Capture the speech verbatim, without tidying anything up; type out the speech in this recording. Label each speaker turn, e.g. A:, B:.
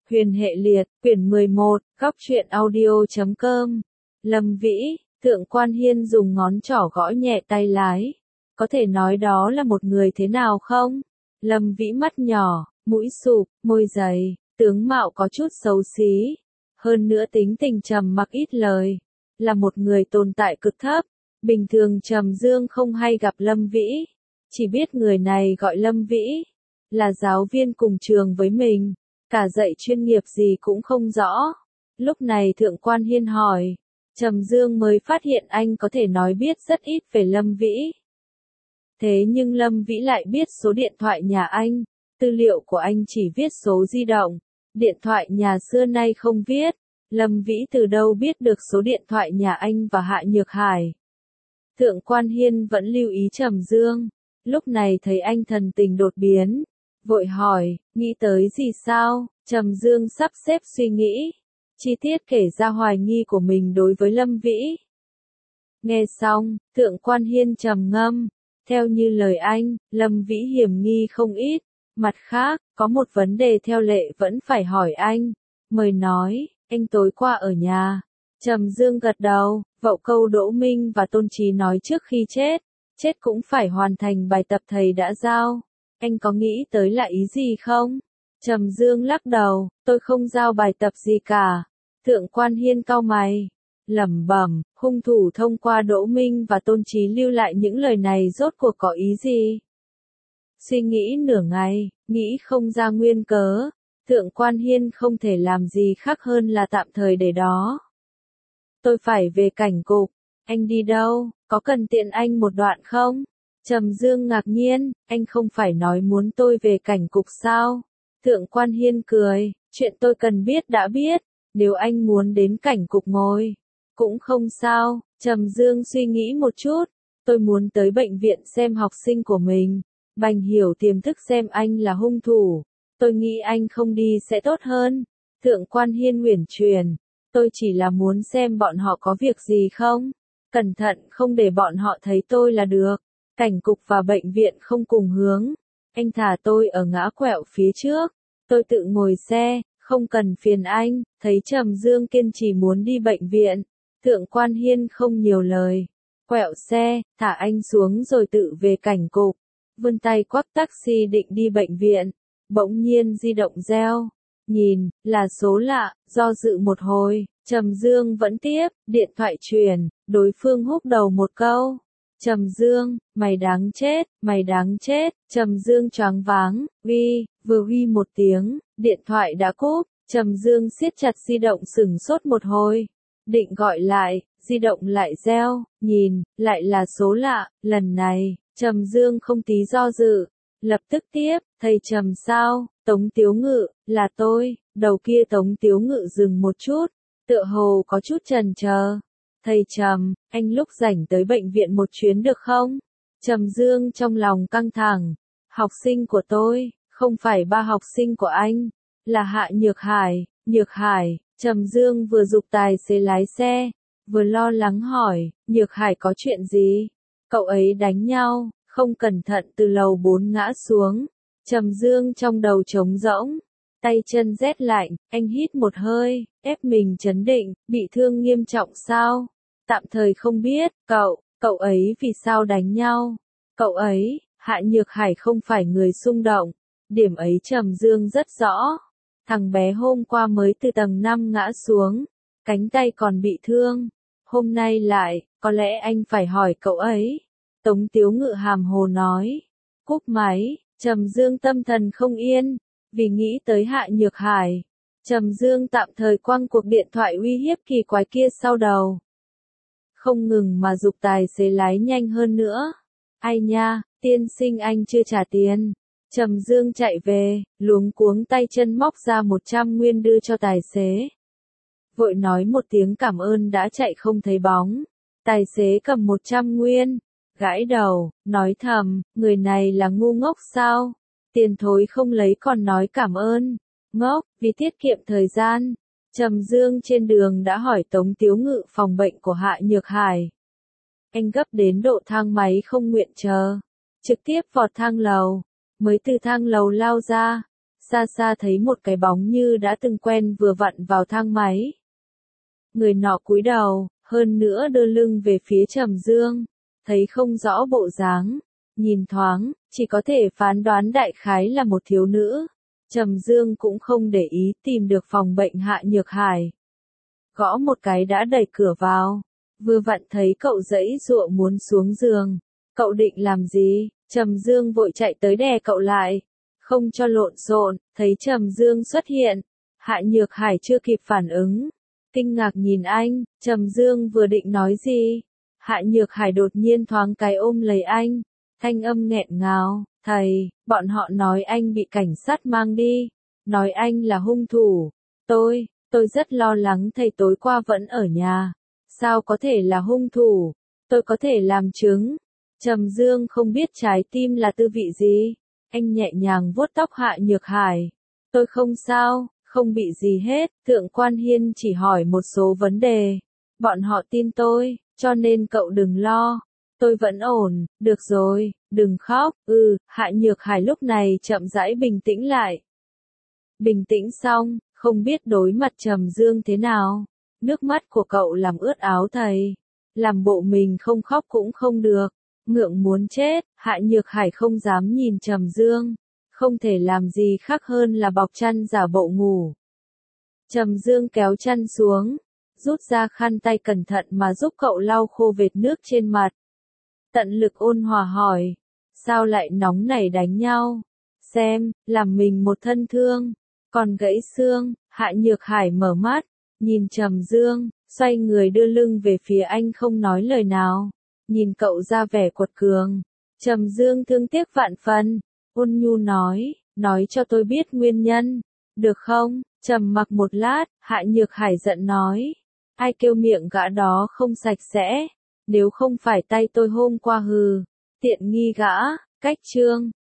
A: Huyền hệ liệt, quyển mười một, góc truyện audio chấm com. Lâm Vĩ, Thượng Quan Hiên dùng ngón trỏ gõ nhẹ tay lái. Có thể nói đó là một người thế nào không? Lâm Vĩ mắt nhỏ, mũi sụp, môi dày, tướng mạo có chút xấu xí. Hơn nữa tính tình trầm mặc ít lời. Là một người tồn tại cực thấp. Bình thường Trầm Dương không hay gặp Lâm Vĩ. Chỉ biết người này gọi Lâm Vĩ. Là giáo viên cùng trường với mình. Cả dạy chuyên nghiệp gì cũng không rõ. Lúc này Thượng Quan Hiên hỏi. Trầm Dương mới phát hiện anh có thể nói biết rất ít về Lâm Vĩ. Thế nhưng Lâm Vĩ lại biết số điện thoại nhà anh. Tư liệu của anh chỉ viết số di động. Điện thoại nhà xưa nay không viết. Lâm Vĩ từ đâu biết được số điện thoại nhà anh và Hạ Nhược Hải. Thượng Quan Hiên vẫn lưu ý Trầm Dương. Lúc này thấy anh thần tình đột biến. Vội hỏi, nghĩ tới gì sao? Trầm Dương sắp xếp suy nghĩ. Chi tiết kể ra hoài nghi của mình đối với Lâm Vĩ. Nghe xong, Thượng Quan Hiên trầm ngâm. Theo như lời anh, Lâm Vĩ hiểm nghi không ít. Mặt khác, có một vấn đề theo lệ vẫn phải hỏi anh. Mời nói, anh tối qua ở nhà. Trầm Dương gật đầu, vậu câu Đỗ Minh và Tôn Chí nói trước khi chết. Chết cũng phải hoàn thành bài tập thầy đã giao. Anh có nghĩ tới là ý gì không? Trầm Dương lắc đầu, tôi không giao bài tập gì cả. Thượng Quan Hiên cau mày, lẩm bẩm, hung thủ thông qua Đỗ Minh và Tôn Chí lưu lại những lời này rốt cuộc có ý gì? Suy nghĩ nửa ngày, nghĩ không ra nguyên cớ. Thượng Quan Hiên không thể làm gì khác hơn là tạm thời để đó. Tôi phải về cảnh cục. Anh đi đâu? Có cần tiện anh một đoạn không? Trầm Dương ngạc nhiên, anh không phải nói muốn tôi về cảnh cục sao? Thượng Quan Hiên cười, chuyện tôi cần biết đã biết, nếu anh muốn đến cảnh cục ngồi, cũng không sao. Trầm Dương suy nghĩ một chút, tôi muốn tới bệnh viện xem học sinh của mình, Bành Hiểu tiềm thức xem anh là hung thủ, tôi nghĩ anh không đi sẽ tốt hơn. Thượng Quan Hiên uyển chuyển, tôi chỉ là muốn xem bọn họ có việc gì không, cẩn thận không để bọn họ thấy tôi là được. Cảnh cục và bệnh viện không cùng hướng. Anh thả tôi ở ngã quẹo phía trước. Tôi tự ngồi xe, không cần phiền anh. Thấy Trầm Dương kiên trì muốn đi bệnh viện. Thượng Quan Hiên không nhiều lời. Quẹo xe, thả anh xuống rồi tự về cảnh cục. Vươn tay quắc taxi định đi bệnh viện. Bỗng nhiên di động reo. Nhìn, là số lạ, do dự một hồi. Trầm Dương vẫn tiếp, điện thoại truyền. Đối phương húc đầu một câu. Trầm Dương, mày đáng chết, mày đáng chết. Trầm Dương choáng váng, uy, vừa uy một tiếng, điện thoại đã cúp. Trầm Dương siết chặt di động sửng sốt một hồi. Định gọi lại, di động lại reo, nhìn, lại là số lạ. Lần này, Trầm Dương không tí do dự. Lập tức tiếp, thầy Trầm sao, Tống Tiếu Ngự, là tôi. Đầu kia Tống Tiếu Ngự dừng một chút, tựa hồ có chút chần chờ. Thầy Trầm, anh lúc rảnh tới bệnh viện một chuyến được không? Trầm Dương trong lòng căng thẳng. Học sinh của tôi, không phải ba học sinh của anh, là Hạ Nhược Hải. Nhược Hải, Trầm Dương vừa giục tài xế lái xe, vừa lo lắng hỏi, Nhược Hải có chuyện gì? Cậu ấy đánh nhau, không cẩn thận từ lầu bốn ngã xuống. Trầm Dương trong đầu trống rỗng, tay chân rét lạnh, anh hít một hơi, ép mình trấn định, bị thương nghiêm trọng sao? Tạm thời không biết, cậu, cậu ấy vì sao đánh nhau? Cậu ấy, Hạ Nhược Hải không phải người xung động, điểm ấy Trầm Dương rất rõ. Thằng bé hôm qua mới từ tầng năm ngã xuống, cánh tay còn bị thương. Hôm nay lại, có lẽ anh phải hỏi cậu ấy. Tống Tiếu Ngự hàm hồ nói. Cúp máy, Trầm Dương tâm thần không yên, vì nghĩ tới Hạ Nhược Hải. Trầm Dương tạm thời quăng cuộc điện thoại uy hiếp kỳ quái kia sau đầu. Không ngừng mà giục tài xế lái nhanh hơn nữa. Ai nha, tiên sinh anh chưa trả tiền. Trầm Dương chạy về, luống cuống tay chân móc ra một trăm nguyên đưa cho tài xế. Vội nói một tiếng cảm ơn đã chạy không thấy bóng. Tài xế cầm một trăm nguyên, gãi đầu, nói thầm, người này là ngu ngốc sao? Tiền thối không lấy còn nói cảm ơn. Ngốc, vì tiết kiệm thời gian. Trầm Dương trên đường đã hỏi Tống Tiếu Ngự phòng bệnh của Hạ Nhược Hải. Anh gấp đến độ thang máy không nguyện chờ. Trực tiếp vọt thang lầu. Mới từ thang lầu lao ra. xa xa thấy một cái bóng như đã từng quen vừa vặn vào thang máy. Người nọ cúi đầu, hơn nữa đưa lưng về phía Trầm Dương, thấy không rõ bộ dáng, nhìn thoáng, chỉ có thể phán đoán đại khái là một thiếu nữ. Trầm Dương cũng không để ý tìm được phòng bệnh Hạ Nhược Hải. Gõ một cái đã đẩy cửa vào, vừa vặn thấy cậu giãy giụa muốn xuống giường. Cậu định làm gì? Trầm Dương vội chạy tới đè cậu lại, không cho lộn xộn. Thấy Trầm Dương xuất hiện, Hạ Nhược Hải chưa kịp phản ứng, kinh ngạc nhìn anh. Trầm Dương vừa định nói gì, Hạ Nhược Hải đột nhiên thoáng cái ôm lấy anh, thanh âm nghẹn ngào, thầy, bọn họ nói anh bị cảnh sát mang đi, nói anh là hung thủ. Tôi, tôi rất lo lắng thầy tối qua vẫn ở nhà, sao có thể là hung thủ, tôi có thể làm chứng. Trầm Dương không biết trái tim là tư vị gì, anh nhẹ nhàng vuốt tóc Hạ Nhược Hải. Tôi không sao, không bị gì hết, Thượng Quan Hiên chỉ hỏi một số vấn đề. Bọn họ tin tôi, cho nên cậu đừng lo. Tôi vẫn ổn, được rồi, đừng khóc, ừ, Hạ Nhược Hải lúc này chậm rãi bình tĩnh lại. Bình tĩnh xong, không biết đối mặt Trầm Dương thế nào. Nước mắt của cậu làm ướt áo thầy. Làm bộ mình không khóc cũng không được. Ngượng muốn chết, Hạ Nhược Hải không dám nhìn Trầm Dương. Không thể làm gì khác hơn là bọc chăn giả bộ ngủ. Trầm Dương kéo chăn xuống, rút ra khăn tay cẩn thận mà giúp cậu lau khô vệt nước trên mặt. Tận lực ôn hòa hỏi, sao lại nóng nảy đánh nhau? Xem, làm mình một thân thương, còn gãy xương. Hạ Nhược Hải mở mắt, nhìn Trầm Dương, xoay người đưa lưng về phía anh không nói lời nào. Nhìn cậu ra vẻ quật cường, Trầm Dương thương tiếc vạn phần, ôn nhu nói, nói cho tôi biết nguyên nhân, được không? Trầm mặc một lát, Hạ Nhược Hải giận nói, ai kêu miệng gã đó không sạch sẽ, nếu không phải tay tôi hôm qua hừ, tiện nghi gã. Cách chương